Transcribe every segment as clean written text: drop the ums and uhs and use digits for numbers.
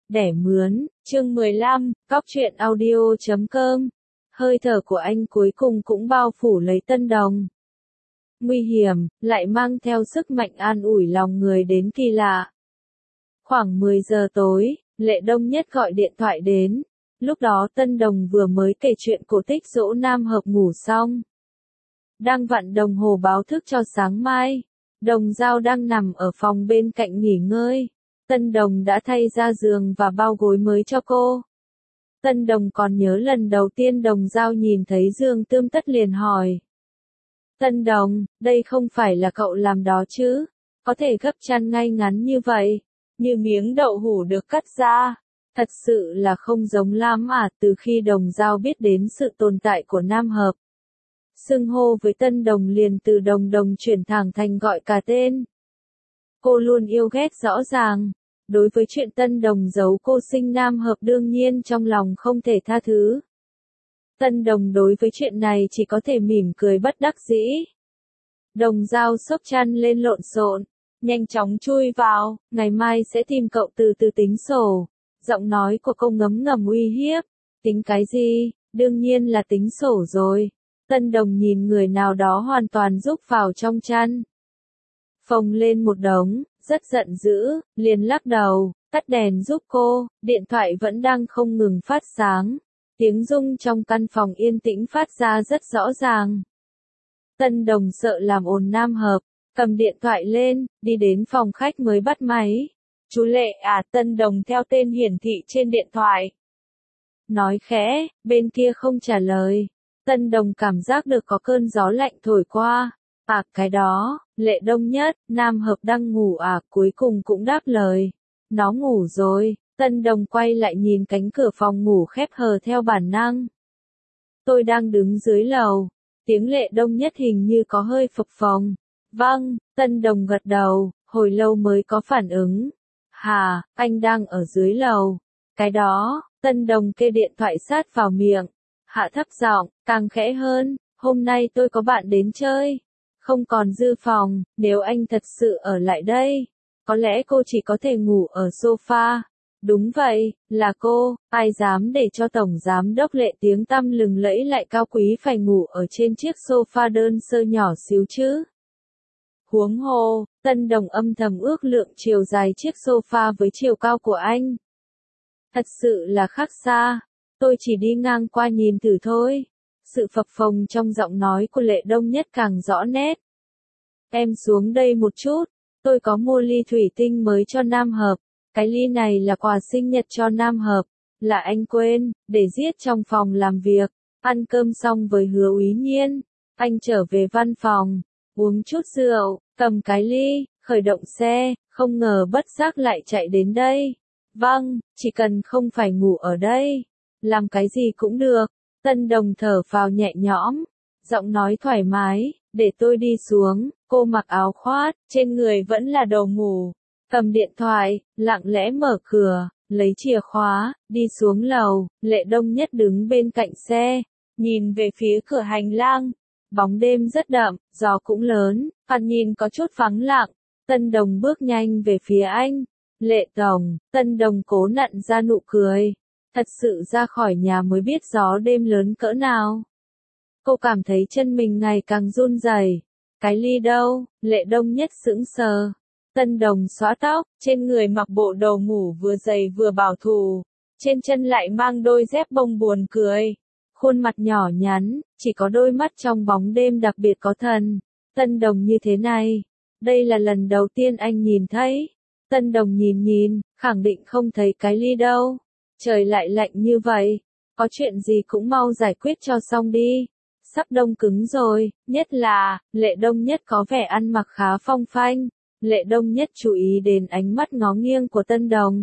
Đẻ mướn, chương 15, Cóc truyện audio.com. Hơi thở của anh cuối cùng cũng bao phủ lấy Tân Đồng. Nguy hiểm, lại mang theo sức mạnh an ủi lòng người đến kỳ lạ. Khoảng 10 giờ tối, Lệ Đông Nhất gọi điện thoại đến. Lúc đó Tân Đồng vừa mới kể chuyện cổ tích dỗ Nam Hợp ngủ xong. Đang vặn đồng hồ báo thức cho sáng mai. Đồng Dao đang nằm ở phòng bên cạnh nghỉ ngơi. Tân Đồng đã thay ra giường và bao gối mới cho cô. Tân Đồng còn nhớ lần đầu tiên Đồng Dao nhìn thấy giường tươm tất liền hỏi. Tân Đồng, đây không phải là cậu làm đó chứ? Có thể gấp chăn ngay ngắn như vậy, như miếng đậu hũ được cắt ra. Thật sự là không giống lắm à. Từ khi Đồng Dao biết đến sự tồn tại của Nam Hợp, xưng hô với Tân Đồng liền từ Đồng Đồng chuyển thẳng thành gọi cả tên. Cô luôn yêu ghét rõ ràng. Đối với chuyện Tân Đồng giấu cô sinh Nam Hợp đương nhiên trong lòng không thể tha thứ. Tân Đồng đối với chuyện này chỉ có thể mỉm cười bất đắc dĩ. Đồng Dao xốc chăn lên lộn xộn, nhanh chóng chui vào, ngày mai sẽ tìm cậu từ từ tính sổ. Giọng nói của cô ngấm ngầm uy hiếp. Tính cái gì, đương nhiên là tính sổ rồi. Tân Đồng nhìn người nào đó hoàn toàn rúc vào trong chăn. Phồng lên một đống, rất giận dữ, liền lắc đầu, tắt đèn giúp cô, điện thoại vẫn đang không ngừng phát sáng. Tiếng rung trong căn phòng yên tĩnh phát ra rất rõ ràng. Tân Đồng sợ làm ồn Nam Hợp, cầm điện thoại lên, đi đến phòng khách mới bắt máy. Chú Lệ à? Tân Đồng theo tên hiển thị trên điện thoại. Nói khẽ, bên kia không trả lời. Tân Đồng cảm giác được có cơn gió lạnh thổi qua. À cái đó, Lệ Đông Nhất, Nam Hợp đang ngủ à? Cuối cùng cũng đáp lời. Nó ngủ rồi. Tân Đồng quay lại nhìn cánh cửa phòng ngủ khép hờ theo bản năng. Tôi đang đứng dưới lầu. Tiếng Lệ Đông Nhất hình như có hơi phập phồng. Vâng, Tân Đồng gật đầu, hồi lâu mới có phản ứng. Hà, anh đang ở dưới lầu. Cái đó, Tân Đồng kê điện thoại sát vào miệng. Hạ thấp giọng, càng khẽ hơn, hôm nay tôi có bạn đến chơi. Không còn dư phòng, nếu anh thật sự ở lại đây, có lẽ cô chỉ có thể ngủ ở sofa. Đúng vậy, là cô, ai dám để cho Tổng Giám đốc Lệ tiếng tăm lừng lẫy lại cao quý phải ngủ ở trên chiếc sofa đơn sơ nhỏ xíu chứ. Huống hồ, Tân Đồng âm thầm ước lượng chiều dài chiếc sofa với chiều cao của anh. Thật sự là khác xa, tôi chỉ đi ngang qua nhìn thử thôi. Sự phập phồng trong giọng nói của Lệ Đông Nhất càng rõ nét. Em xuống đây một chút, tôi có mua ly thủy tinh mới cho Nam Hợp. Cái ly này là quà sinh nhật cho Nam Hợp, là anh quên, để giết trong phòng làm việc. Ăn cơm xong với Hứa Úy Nhiên, anh trở về văn phòng, uống chút rượu, cầm cái ly, khởi động xe, không ngờ bất giác lại chạy đến đây. Vâng, chỉ cần không phải ngủ ở đây, làm cái gì cũng được. Tân Đồng thở phào nhẹ nhõm, giọng nói thoải mái, để tôi đi xuống. Cô mặc áo khoác, trên người vẫn là đồ ngủ. Cầm điện thoại, lặng lẽ mở cửa, lấy chìa khóa, đi xuống lầu. Lệ Đông Nhất đứng bên cạnh xe, nhìn về phía cửa hành lang. Bóng đêm rất đậm, gió cũng lớn, thoạt nhìn có chút vắng lặng. Tân Đồng bước nhanh về phía anh. Lệ Tổng, Tân Đồng cố nặn ra nụ cười. Thật sự ra khỏi nhà mới biết gió đêm lớn cỡ nào. Cô cảm thấy chân mình ngày càng run rẩy. Cái ly đâu? Lệ Đông Nhất sững sờ. Tân Đồng xõa tóc, trên người mặc bộ đồ ngủ vừa dày vừa bảo thủ, trên chân lại mang đôi dép bông buồn cười. Khuôn mặt nhỏ nhắn, chỉ có đôi mắt trong bóng đêm đặc biệt có thần. Tân Đồng như thế này, đây là lần đầu tiên anh nhìn thấy. Tân Đồng nhìn, khẳng định không thấy cái ly đâu. Trời lại lạnh như vậy, có chuyện gì cũng mau giải quyết cho xong đi. Sắp đông cứng rồi, nhất là, Lệ Đông Nhất có vẻ ăn mặc khá phong phanh. Lệ Đông Nhất chú ý đến ánh mắt ngó nghiêng của Tân Đồng.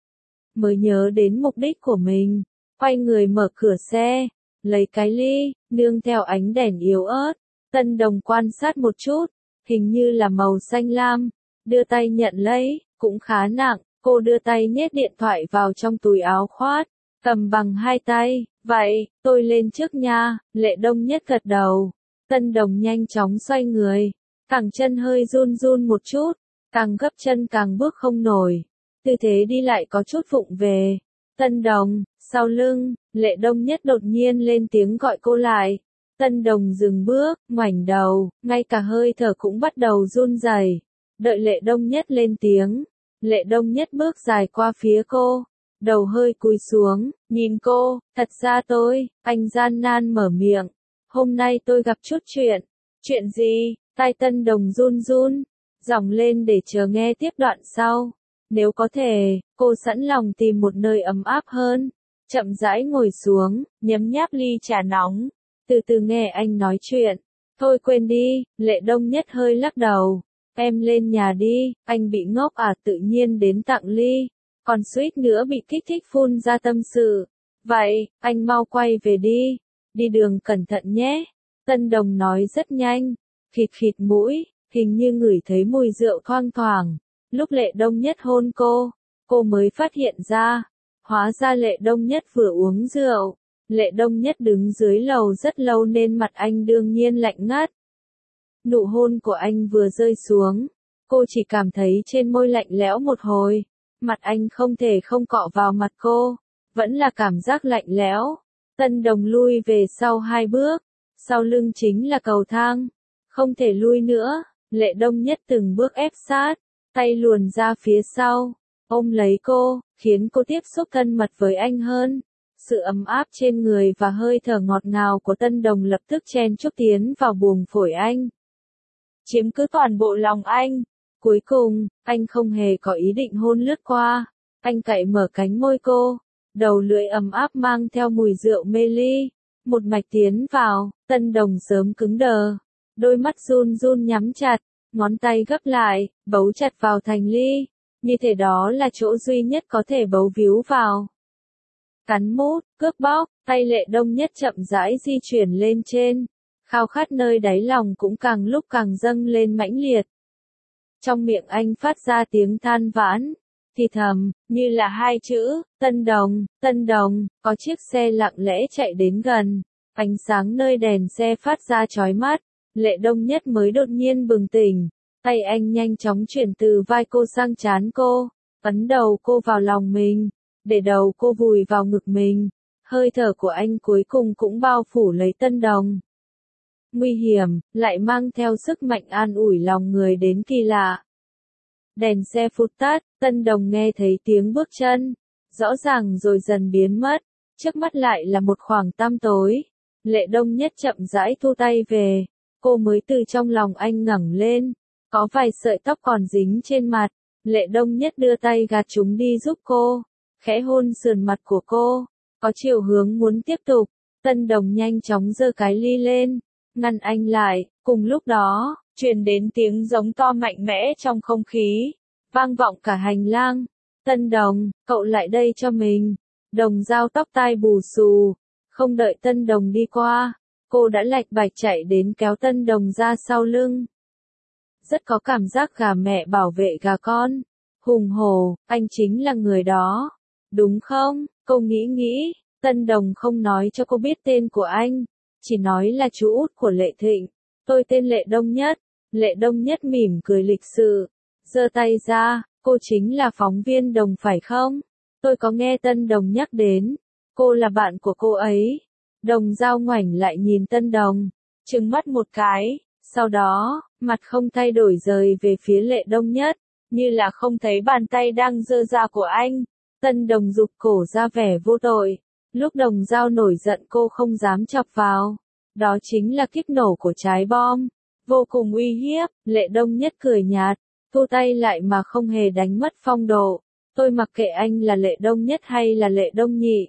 Mới nhớ đến mục đích của mình, quay người mở cửa xe, lấy cái ly, nương theo ánh đèn yếu ớt. Tân Đồng quan sát một chút, hình như là màu xanh lam, đưa tay nhận lấy, cũng khá nặng. Cô đưa tay nhét điện thoại vào trong túi áo khoác, cầm bằng hai tay. Vậy, tôi lên trước nha. Lệ Đông Nhất gật đầu. Tân Đồng nhanh chóng xoay người, cẳng chân hơi run run một chút, càng gấp chân càng bước không nổi. tư thế đi lại có chút vụng về. Tân Đồng, sau lưng, Lệ Đông Nhất đột nhiên lên tiếng gọi cô lại. Tân Đồng dừng bước, ngoảnh đầu, ngay cả hơi thở cũng bắt đầu run rẩy. Đợi Lệ Đông Nhất lên tiếng, Lệ Đông Nhất bước dài qua phía cô, đầu hơi cúi xuống, nhìn cô, thật ra anh gian nan mở miệng. Hôm nay tôi gặp chút chuyện. Chuyện gì? Tai Tân Đồng run run, giọng lên để chờ nghe tiếp đoạn sau. Nếu có thể, cô sẵn lòng tìm một nơi ấm áp hơn. Chậm rãi ngồi xuống, nhấm nháp ly trà nóng. Từ từ nghe anh nói chuyện. Thôi quên đi, Lệ Đông Nhất hơi lắc đầu. Em lên nhà đi, anh bị ngốc à, tự nhiên đến tặng ly. Còn suýt nữa bị kích thích phun ra tâm sự. Vậy, anh mau quay về đi. Đi đường cẩn thận nhé. Tân Đồng nói rất nhanh. Khịt khịt mũi, hình như ngửi thấy mùi rượu thoang thoảng. Lúc Lệ Đông Nhất hôn cô mới phát hiện ra. Hóa ra Lệ Đông Nhất vừa uống rượu. Lệ Đông Nhất đứng dưới lầu rất lâu nên mặt anh đương nhiên lạnh ngắt. Nụ hôn của anh vừa rơi xuống, cô chỉ cảm thấy trên môi lạnh lẽo một hồi. Mặt anh không thể không cọ vào mặt cô, vẫn là cảm giác lạnh lẽo. Tân Đồng lui về sau 2 bước, sau lưng chính là cầu thang, không thể lui nữa. Lệ Đông Nhất từng bước ép sát, tay luồn ra phía sau, ôm lấy cô, khiến cô tiếp xúc thân mật với anh hơn. Sự ấm áp trên người và hơi thở ngọt ngào của Tân Đồng lập tức chen chúc tiến vào buồng phổi anh, chiếm cứ toàn bộ lòng anh. Cuối cùng, anh không hề có ý định hôn lướt qua. Anh cạy mở cánh môi cô, đầu lưỡi ấm áp mang theo mùi rượu mê ly, một mạch tiến vào. Tân Đồng sớm cứng đờ, đôi mắt run run nhắm chặt, ngón tay gấp lại, bấu chặt vào thành ly, như thể đó là chỗ duy nhất có thể bấu víu vào. Cắn mút, cướp bóc, tay Lệ Đông Nhất chậm rãi di chuyển lên trên, khao khát nơi đáy lòng cũng càng lúc càng dâng lên mãnh liệt. Trong miệng anh phát ra tiếng than vãn, thì thầm, như là 2 chữ, Tân Đồng, có chiếc xe lặng lẽ chạy đến gần, ánh sáng nơi đèn xe phát ra chói mắt. Lệ Đông Nhất mới đột nhiên bừng tỉnh, tay anh nhanh chóng chuyển từ vai cô sang trán cô, ấn đầu cô vào lòng mình, để đầu cô vùi vào ngực mình. Hơi thở của anh cuối cùng cũng bao phủ lấy Tân Đồng. Nguy hiểm, lại mang theo sức mạnh an ủi lòng người đến kỳ lạ. Đèn xe phụt tắt, Tân Đồng nghe thấy tiếng bước chân, rõ ràng rồi dần biến mất, trước mắt lại là một khoảng tăm tối. Lệ Đông Nhất chậm rãi thu tay về, cô mới từ trong lòng anh ngẩng lên, có vài sợi tóc còn dính trên mặt. Lệ Đông Nhất đưa tay gạt chúng đi giúp cô, khẽ hôn sườn mặt của cô, có chiều hướng muốn tiếp tục. Tân Đồng nhanh chóng giơ cái ly lên, ngăn anh lại. Cùng lúc đó, truyền đến tiếng giống to mạnh mẽ trong không khí, vang vọng cả hành lang. Tân Đồng, cậu lại đây cho mình. Đồng Dao tóc tai bù xù, không đợi Tân Đồng đi qua, cô đã lạch bạch chạy đến kéo Tân Đồng ra sau lưng. Rất có cảm giác gà mẹ bảo vệ gà con. Hùng hổ, anh chính là người đó, đúng không? Cô nghĩ, Tân Đồng không nói cho cô biết tên của anh, chỉ nói là chú út của Lệ Thịnh. Tôi tên Lệ Đông Nhất. Lệ Đông Nhất mỉm cười lịch sự, giơ tay ra, cô chính là phóng viên Đồng phải không? Tôi có nghe Tân Đồng nhắc đến, cô là bạn của cô ấy. Đồng Dao ngoảnh lại nhìn Tân Đồng, trừng mắt một cái, sau đó, mặt không thay đổi rời về phía Lệ Đông Nhất, như là không thấy bàn tay đang giơ ra của anh. Tân Đồng rụt cổ ra vẻ vô tội, lúc Đồng Dao nổi giận cô không dám chọc vào. Đó chính là kiếp nổ của trái bom, vô cùng uy hiếp. Lệ Đông Nhất cười nhạt, thu tay lại mà không hề đánh mất phong độ. Tôi mặc kệ anh là Lệ Đông Nhất hay là Lệ Đông Nhị.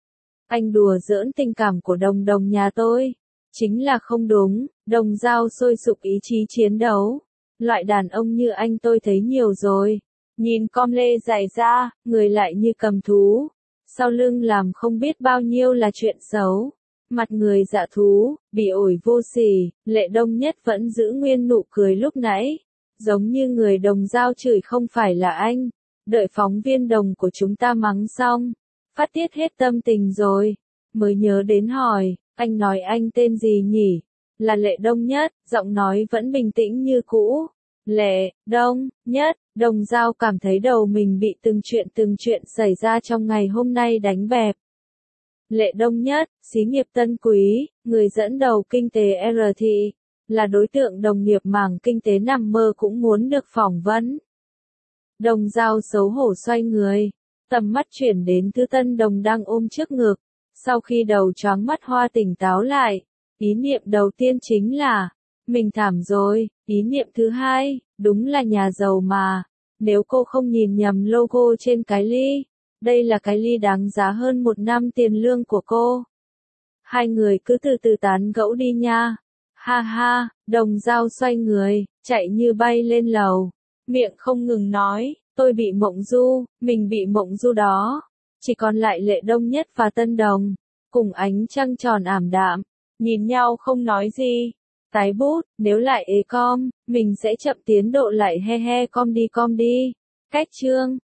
Anh đùa giỡn tình cảm của Đồng Đồng nhà tôi, chính là không đúng. Đồng Dao sôi sục ý chí chiến đấu. Loại đàn ông như anh tôi thấy nhiều rồi. Nhìn com lê dài ra, người lại như cầm thú. Sau lưng làm không biết bao nhiêu là chuyện xấu. Mặt người dạ thú, bị ổi vô sỉ. Lệ Đông Nhất vẫn giữ nguyên nụ cười lúc nãy. Giống như người Đồng Dao chửi không phải là anh. Đợi phóng viên Đồng của chúng ta mắng xong, phát tiết hết tâm tình rồi, mới nhớ đến hỏi, anh nói anh tên gì nhỉ? Là Lệ Đông Nhất. Giọng nói vẫn bình tĩnh như cũ. Lệ Đông Nhất, Đồng Dao cảm thấy đầu mình bị từng chuyện xảy ra trong ngày hôm nay đánh bẹp. Lệ Đông Nhất, xí nghiệp Tân Quý, người dẫn đầu kinh tế R thị, là đối tượng đồng nghiệp mảng kinh tế nằm mơ cũng muốn được phỏng vấn. Đồng Dao xấu hổ xoay người, tầm mắt chuyển đến Thư Tân Đồng đang ôm trước ngực. Sau khi đầu choáng mắt hoa tỉnh táo lại, ý niệm đầu tiên chính là, mình thảm rồi, ý niệm thứ hai, đúng là nhà giàu mà. Nếu cô không nhìn nhầm logo trên cái ly, đây là cái ly đáng giá hơn 1 năm tiền lương của cô. Hai người cứ từ từ tán gẫu đi nha. Ha ha, Đồng Dao xoay người, chạy như bay lên lầu. Miệng không ngừng nói, tôi bị mộng du, mình bị mộng du đó. Chỉ còn lại Lệ Đông Nhất và Tân Đồng, cùng ánh trăng tròn ảm đạm, nhìn nhau không nói gì. Tái bút, nếu lại ế com, mình sẽ chậm tiến độ lại he he com đi. Cách chương.